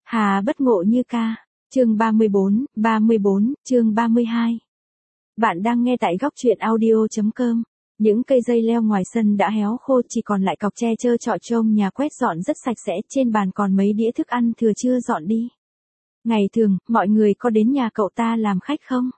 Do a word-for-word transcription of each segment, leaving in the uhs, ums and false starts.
Hà bất ngộ như ca. Chương ba mươi bốn, ba mươi bốn, chương ba mươi hai. Bạn đang nghe tại góc truyện audio chấm com. Những cây dây leo ngoài sân đã héo khô, chỉ còn lại cọc tre trơ trọi trông nhà quét dọn rất sạch sẽ, trên bàn còn mấy đĩa thức ăn thừa chưa dọn đi. Ngày thường, mọi người có đến nhà cậu ta làm khách không?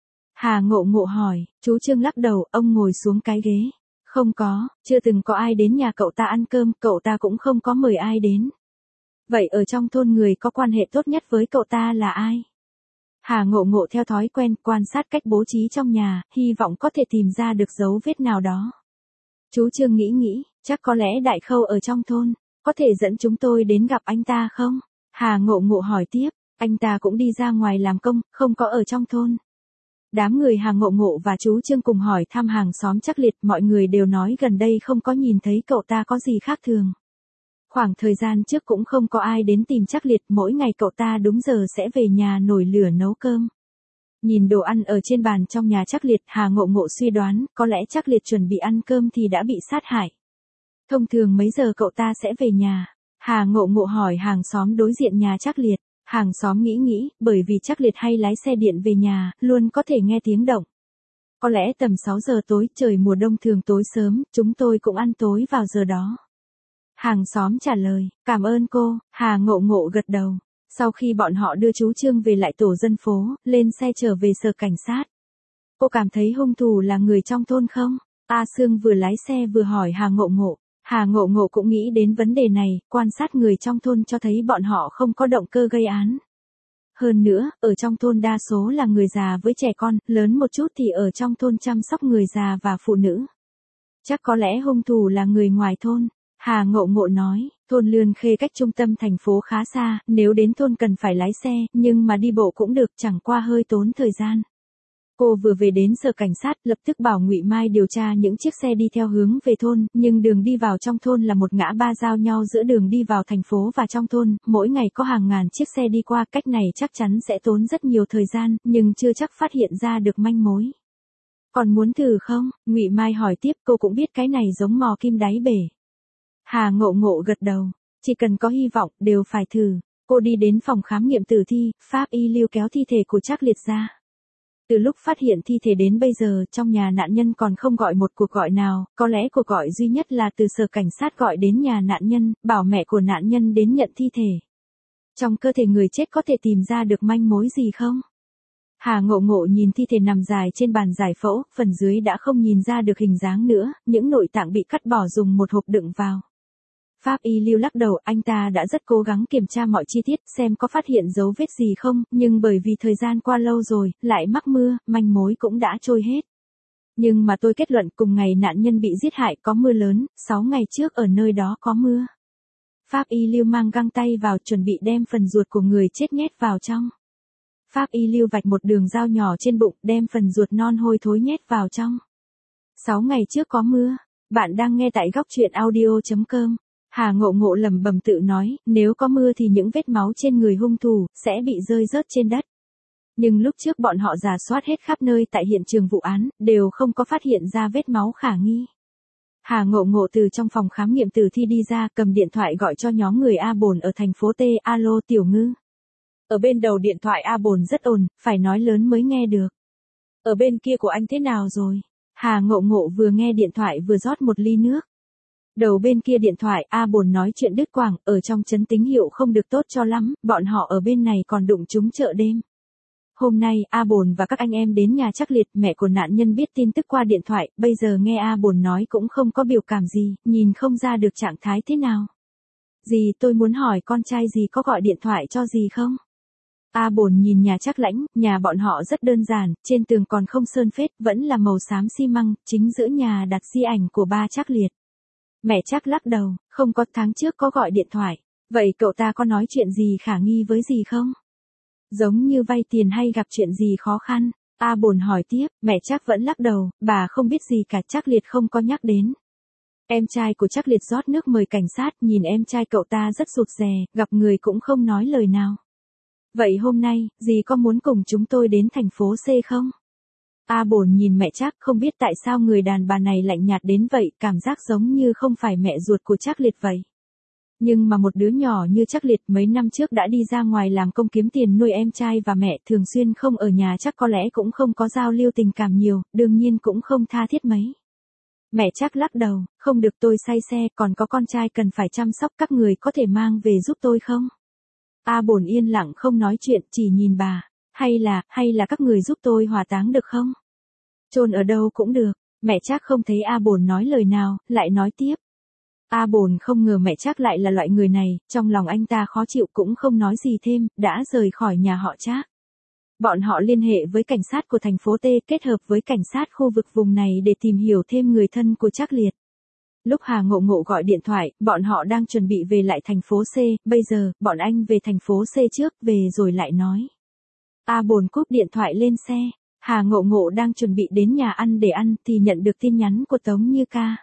Hà ngộ ngộ hỏi. Chú Trương lắc đầu, ông ngồi xuống cái ghế. Không có, chưa từng có ai đến nhà cậu ta ăn cơm, cậu ta cũng không có mời ai đến. Vậy ở trong thôn người có quan hệ tốt nhất với cậu ta là ai? Hà ngộ ngộ theo thói quen quan sát cách bố trí trong nhà, hy vọng có thể tìm ra được dấu vết nào đó. Chú Trương nghĩ nghĩ, chắc có lẽ Đại Khâu ở trong thôn, có thể dẫn chúng tôi đến gặp anh ta không? Hà ngộ ngộ hỏi tiếp, anh ta cũng đi ra ngoài làm công, không có ở trong thôn. Đám người Hà ngộ ngộ và chú Trương cùng hỏi thăm hàng xóm Trắc Liệt, mọi người đều nói gần đây không có nhìn thấy cậu ta có gì khác thường. Khoảng thời gian trước cũng không có ai đến tìm Trắc Liệt, mỗi ngày cậu ta đúng giờ sẽ về nhà nổi lửa nấu cơm. Nhìn đồ ăn ở trên bàn trong nhà Trắc Liệt, Hà ngộ ngộ suy đoán, có lẽ Trắc Liệt chuẩn bị ăn cơm thì đã bị sát hại. Thông thường mấy giờ cậu ta sẽ về nhà? Hà ngộ ngộ hỏi hàng xóm đối diện nhà Trắc Liệt. Hàng xóm nghĩ nghĩ, bởi vì Trắc Liệt hay lái xe điện về nhà, luôn có thể nghe tiếng động. Có lẽ tầm sáu giờ tối, trời mùa đông thường tối sớm, chúng tôi cũng ăn tối vào giờ đó. Hàng xóm trả lời, cảm ơn cô. Hà ngộ ngộ gật đầu. Sau khi bọn họ đưa chú Trương về lại tổ dân phố, lên xe trở về sở cảnh sát. Cô cảm thấy hung thủ là người trong thôn không? A Sương vừa lái xe vừa hỏi Hà ngộ ngộ. Hà ngộ ngộ cũng nghĩ đến vấn đề này, quan sát người trong thôn cho thấy bọn họ không có động cơ gây án. Hơn nữa, ở trong thôn đa số là người già với trẻ con, lớn một chút thì ở trong thôn chăm sóc người già và phụ nữ. Chắc có lẽ hung thủ là người ngoài thôn. Hà ngộ ngộ nói, thôn Lươn Khê cách trung tâm thành phố khá xa, nếu đến thôn cần phải lái xe, nhưng mà đi bộ cũng được, chẳng qua hơi tốn thời gian. Cô vừa về đến sở cảnh sát, lập tức bảo Ngụy Mai điều tra những chiếc xe đi theo hướng về thôn, nhưng đường đi vào trong thôn là một ngã ba giao nhau giữa đường đi vào thành phố và trong thôn, mỗi ngày có hàng ngàn chiếc xe đi qua, cách này chắc chắn sẽ tốn rất nhiều thời gian, nhưng chưa chắc phát hiện ra được manh mối. Còn muốn thử không? Ngụy Mai hỏi tiếp, cô cũng biết cái này giống mò kim đáy bể. Hà ngộ ngộ gật đầu, chỉ cần có hy vọng, đều phải thử. Cô đi đến phòng khám nghiệm tử thi, pháp y lưu kéo thi thể của Trắc Liệt ra. Từ lúc phát hiện thi thể đến bây giờ, trong nhà nạn nhân còn không gọi một cuộc gọi nào, có lẽ cuộc gọi duy nhất là từ sở cảnh sát gọi đến nhà nạn nhân, bảo mẹ của nạn nhân đến nhận thi thể. Trong cơ thể người chết có thể tìm ra được manh mối gì không? Hà ngộ ngộ nhìn thi thể nằm dài trên bàn giải phẫu, phần dưới đã không nhìn ra được hình dáng nữa, những nội tạng bị cắt bỏ dùng một hộp đựng vào. Pháp y lưu lắc đầu, anh ta đã rất cố gắng kiểm tra mọi chi tiết, xem có phát hiện dấu vết gì không, nhưng bởi vì thời gian qua lâu rồi, lại mắc mưa, manh mối cũng đã trôi hết. Nhưng mà tôi kết luận cùng ngày nạn nhân bị giết hại có mưa lớn, sáu ngày trước ở nơi đó có mưa. Pháp y lưu mang găng tay vào, chuẩn bị đem phần ruột của người chết nhét vào trong. Pháp y lưu vạch một đường dao nhỏ trên bụng, đem phần ruột non hôi thối nhét vào trong. Sáu ngày trước có mưa. Bạn đang nghe tại góc truyện audio chấm com. Hà ngộ ngộ lẩm bẩm tự nói, nếu có mưa thì những vết máu trên người hung thủ sẽ bị rơi rớt trên đất. Nhưng lúc trước bọn họ rà soát hết khắp nơi tại hiện trường vụ án, đều không có phát hiện ra vết máu khả nghi. Hà ngộ ngộ từ trong phòng khám nghiệm tử thi đi ra, cầm điện thoại gọi cho nhóm người A Bồn ở thành phố T. Alo Tiểu Ngư. Ở bên đầu điện thoại A Bồn rất ồn, phải nói lớn mới nghe được. Ở bên kia của anh thế nào rồi? Hà ngộ ngộ vừa nghe điện thoại vừa rót một ly nước. Đầu bên kia điện thoại A Bồn nói chuyện đứt quãng, ở trong trấn tín hiệu không được tốt cho lắm, bọn họ ở bên này còn đụng trúng chợ đêm. Hôm nay A Bồn và các anh em đến nhà Trắc Liệt, mẹ của nạn nhân biết tin tức qua điện thoại, bây giờ nghe A Bồn nói cũng không có biểu cảm gì, nhìn không ra được trạng thái thế nào. Dì, tôi muốn hỏi con trai dì có gọi điện thoại cho dì không? A Bồn nhìn nhà Trắc Lãnh, nhà bọn họ rất đơn giản, trên tường còn không sơn phết, vẫn là màu xám xi măng, chính giữa nhà đặt di ảnh của ba Trắc Liệt. Mẹ Trắc lắc đầu, không có, tháng trước có gọi điện thoại. Vậy cậu ta có nói chuyện gì khả nghi với dì không? Giống như vay tiền hay gặp chuyện gì khó khăn? A Bồn hỏi tiếp, mẹ Trắc vẫn lắc đầu, bà không biết gì cả, Trắc Liệt không có nhắc đến. Em trai của Trắc Liệt rót nước mời cảnh sát, nhìn em trai cậu ta rất rụt rè, gặp người cũng không nói lời nào. Vậy hôm nay, dì có muốn cùng chúng tôi đến thành phố C không? A Bồn nhìn mẹ Trắc, không biết tại sao người đàn bà này lạnh nhạt đến vậy, cảm giác giống như không phải mẹ ruột của Trắc Liệt vậy. Nhưng mà một đứa nhỏ như Trác Liệt mấy năm trước đã đi ra ngoài làm công kiếm tiền nuôi em trai và mẹ, thường xuyên không ở nhà, chắc có lẽ cũng không có giao lưu tình cảm nhiều, đương nhiên cũng không tha thiết mấy. Mẹ Trác lắc đầu, không được, tôi say xe, còn có con trai cần phải chăm sóc, các người có thể mang về giúp tôi không? A Bồn yên lặng không nói chuyện, chỉ nhìn bà, hay là, hay là các người giúp tôi hỏa táng được không? Chôn ở đâu cũng được. Mẹ Trác không thấy A Bồn nói lời nào, lại nói tiếp. A Bồn không ngờ mẹ Trác lại là loại người này, trong lòng anh ta khó chịu cũng không nói gì thêm, đã rời khỏi nhà họ Trác. Bọn họ liên hệ với cảnh sát của thành phố T kết hợp với cảnh sát khu vực vùng này để tìm hiểu thêm người thân của Trác Liệt. Lúc Hà Ngộ Ngộ gọi điện thoại, bọn họ đang chuẩn bị về lại thành phố C, bây giờ, bọn anh về thành phố C trước, về rồi lại nói. A Bồn cúp điện thoại lên xe, Hà Ngộ Ngộ đang chuẩn bị đến nhà ăn để ăn thì nhận được tin nhắn của Tống Như Ca.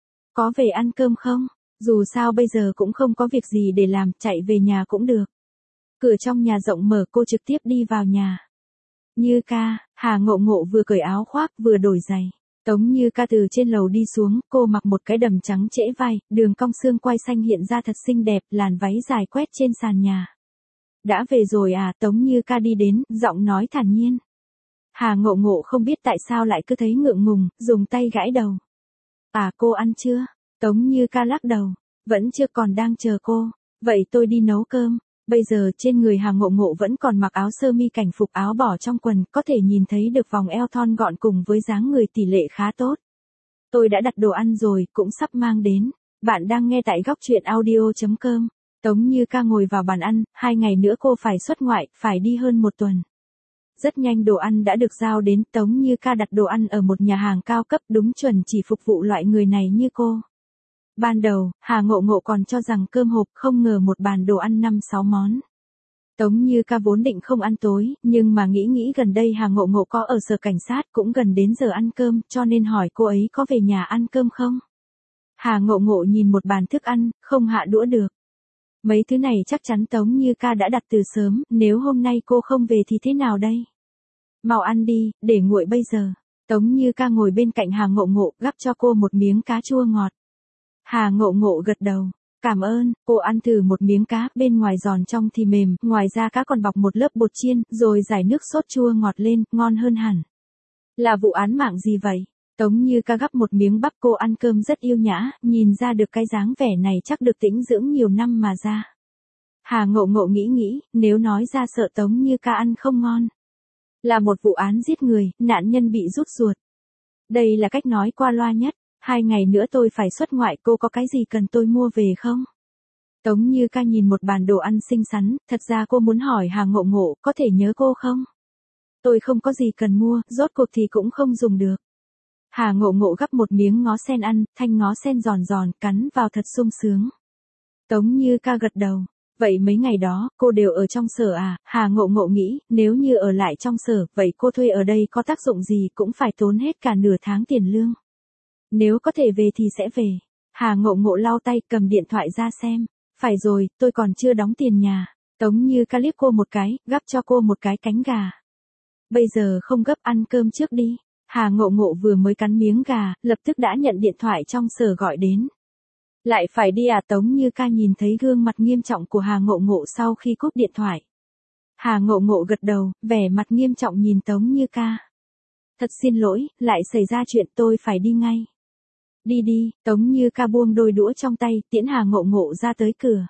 Có về ăn cơm không? Dù sao bây giờ cũng không có việc gì để làm, chạy về nhà cũng được. Cửa trong nhà rộng mở, cô trực tiếp đi vào nhà. Như Ca, Hà Ngộ Ngộ vừa cởi áo khoác vừa đổi giày. Tống Như Ca từ trên lầu đi xuống, cô mặc một cái đầm trắng trễ vai, đường cong xương quai xanh hiện ra thật xinh đẹp, làn váy dài quét trên sàn nhà. Đã về rồi à? Tống Như Ca đi đến, giọng nói thản nhiên. Hà Ngộ Ngộ không biết tại sao lại cứ thấy ngượng ngùng, dùng tay gãi đầu. À, cô ăn chưa? Tống Như Ca lắc đầu. Vẫn chưa, còn đang chờ cô. Vậy tôi đi nấu cơm. Bây giờ trên người Hà Ngộ Ngộ vẫn còn mặc áo sơ mi cảnh phục, áo bỏ trong quần, có thể nhìn thấy được vòng eo thon gọn cùng với dáng người tỷ lệ khá tốt. Tôi đã đặt đồ ăn rồi, cũng sắp mang đến. Bạn đang nghe tại góc truyện audio chấm com. Tống Như Ca ngồi vào bàn ăn, hai ngày nữa cô phải xuất ngoại, phải đi hơn một tuần. Rất nhanh đồ ăn đã được giao đến, Tống Như Ca đặt đồ ăn ở một nhà hàng cao cấp, đúng chuẩn chỉ phục vụ loại người này như cô. Ban đầu, Hà Ngộ Ngộ còn cho rằng cơm hộp, không ngờ một bàn đồ ăn năm sáu món. Tống Như Ca vốn định không ăn tối, nhưng mà nghĩ nghĩ gần đây Hà Ngộ Ngộ có ở sở cảnh sát, cũng gần đến giờ ăn cơm, cho nên hỏi cô ấy có về nhà ăn cơm không. Hà Ngộ Ngộ nhìn một bàn thức ăn, không hạ đũa được. Mấy thứ này chắc chắn Tống Như Ca đã đặt từ sớm, nếu hôm nay cô không về thì thế nào đây? Mau ăn đi, để nguội bây giờ. Tống Như Ca ngồi bên cạnh Hà Ngộ Ngộ, gắp cho cô một miếng cá chua ngọt. Hà Ngộ Ngộ gật đầu. Cảm ơn, cô ăn thử một miếng cá, bên ngoài giòn trong thì mềm, ngoài ra cá còn bọc một lớp bột chiên, rồi rải nước sốt chua ngọt lên, ngon hơn hẳn. Là vụ án mạng gì vậy? Tống Như Ca gắp một miếng bắp, cô ăn cơm rất yêu nhã, nhìn ra được cái dáng vẻ này chắc được tĩnh dưỡng nhiều năm mà ra. Hà Ngộ Ngộ nghĩ nghĩ, nếu nói ra sợ Tống Như Ca ăn không ngon. Là một vụ án giết người, nạn nhân bị rút ruột. Đây là cách nói qua loa nhất. Hai ngày nữa tôi phải xuất ngoại, cô có cái gì cần tôi mua về không? Tống Như Ca nhìn một bàn đồ ăn xinh xắn, thật ra cô muốn hỏi Hà Ngộ Ngộ, có thể nhớ cô không? Tôi không có gì cần mua, rốt cuộc thì cũng không dùng được. Hà Ngộ Ngộ gắp một miếng ngó sen ăn, thanh ngó sen giòn giòn, cắn vào thật sung sướng. Tống Như Ca gật đầu. Vậy mấy ngày đó, cô đều ở trong sở à? Hà Ngộ Ngộ nghĩ, nếu như ở lại trong sở, vậy cô thuê ở đây có tác dụng gì, cũng phải tốn hết cả nửa tháng tiền lương. Nếu có thể về thì sẽ về. Hà Ngộ Ngộ lau tay, cầm điện thoại ra xem. Phải rồi, tôi còn chưa đóng tiền nhà. Tống Như Ca liếc cô một cái, gắp cho cô một cái cánh gà. Bây giờ không gấp, ăn cơm trước đi. Hà Ngộ Ngộ vừa mới cắn miếng gà, lập tức đã nhận điện thoại trong sở gọi đến. Lại phải đi à? Tống Như Ca nhìn thấy gương mặt nghiêm trọng của Hà Ngộ Ngộ sau khi cúp điện thoại. Hà Ngộ Ngộ gật đầu, vẻ mặt nghiêm trọng nhìn Tống Như Ca. Thật xin lỗi, lại xảy ra chuyện, tôi phải đi ngay. Đi đi, Tống Như Ca buông đôi đũa trong tay, tiễn Hà Ngộ Ngộ ra tới cửa.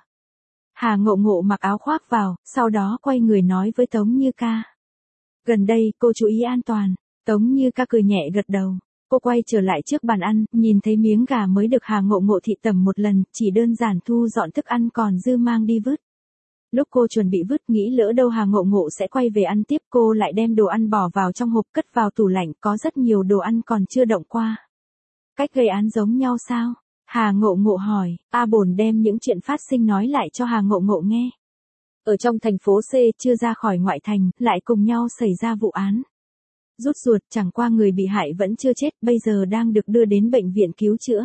Hà Ngộ Ngộ mặc áo khoác vào, sau đó quay người nói với Tống Như Ca. Gần đây, cô chú ý an toàn. Tống Như Ca cười nhẹ gật đầu. Cô quay trở lại trước bàn ăn, nhìn thấy miếng gà mới được Hà Ngộ Ngộ thị tẩm một lần, chỉ đơn giản thu dọn thức ăn còn dư mang đi vứt. Lúc cô chuẩn bị vứt, nghĩ lỡ đâu Hà Ngộ Ngộ sẽ quay về ăn tiếp, cô lại đem đồ ăn bỏ vào trong hộp, cất vào tủ lạnh, có rất nhiều đồ ăn còn chưa động qua. Cách gây án giống nhau sao? Hà Ngộ Ngộ hỏi. A Bồn đem những chuyện phát sinh nói lại cho Hà Ngộ Ngộ nghe. Ở trong thành phố C, chưa ra khỏi ngoại thành, lại cùng nhau xảy ra vụ án. Rút ruột, chẳng qua người bị hại vẫn chưa chết, bây giờ đang được đưa đến bệnh viện cứu chữa.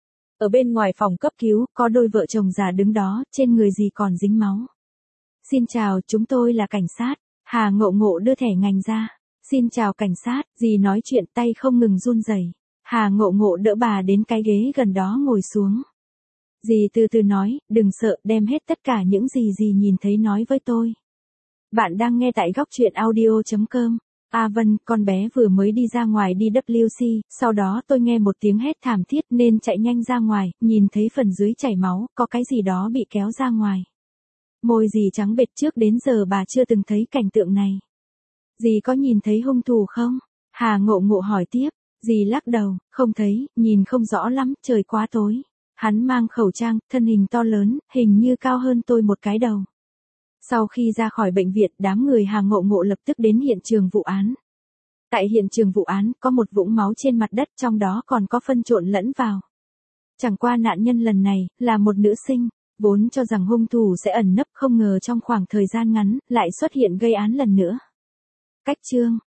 Ở bên ngoài phòng cấp cứu, có đôi vợ chồng già đứng đó, trên người gì còn dính máu. Xin chào, chúng tôi là cảnh sát. Hà Ngộ Ngộ đưa thẻ ngành ra. Xin chào cảnh sát, dì nói chuyện, tay không ngừng run rẩy. Hà Ngộ Ngộ đỡ bà đến cái ghế gần đó ngồi xuống. Dì từ từ nói, đừng sợ, đem hết tất cả những gì dì nhìn thấy nói với tôi. Bạn đang nghe tại góc chuyện audio.com. A Vân, con bé vừa mới đi ra ngoài đi W C, sau đó tôi nghe một tiếng hét thảm thiết nên chạy nhanh ra ngoài, nhìn thấy phần dưới chảy máu, có cái gì đó bị kéo ra ngoài. Môi dì trắng bệch, trước đến giờ bà chưa từng thấy cảnh tượng này. Dì có nhìn thấy hung thủ không? Hà Ngộ Ngộ hỏi tiếp. Dì lắc đầu, không thấy, nhìn không rõ lắm, trời quá tối. Hắn mang khẩu trang, thân hình to lớn, hình như cao hơn tôi một cái đầu. Sau khi ra khỏi bệnh viện, đám người Hà Ngộ Ngộ lập tức đến hiện trường vụ án. Tại hiện trường vụ án, có một vũng máu trên mặt đất, trong đó còn có phân trộn lẫn vào. Chẳng qua nạn nhân lần này, là một nữ sinh, vốn cho rằng hung thủ sẽ ẩn nấp, không ngờ trong khoảng thời gian ngắn, lại xuất hiện gây án lần nữa. Cách chương